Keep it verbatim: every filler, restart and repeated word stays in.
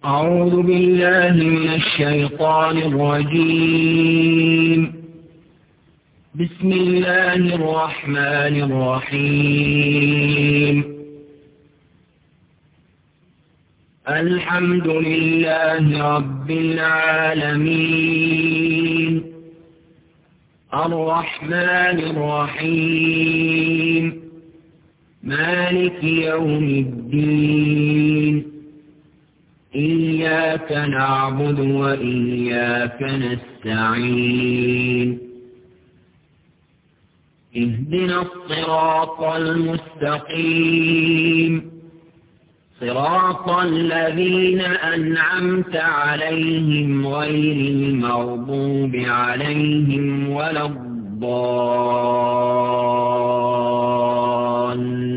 أعوذ بالله من الشيطان الرجيم. بسم الله الرحمن الرحيم. الحمد لله رب العالمين، الرحمن الرحيم، مالك يوم الدين. إياك نعبد وإياك نستعين. اهدنا الصراط المستقيم، صراط الذين أنعمت عليهم غير المغضوب عليهم ولا الضالين.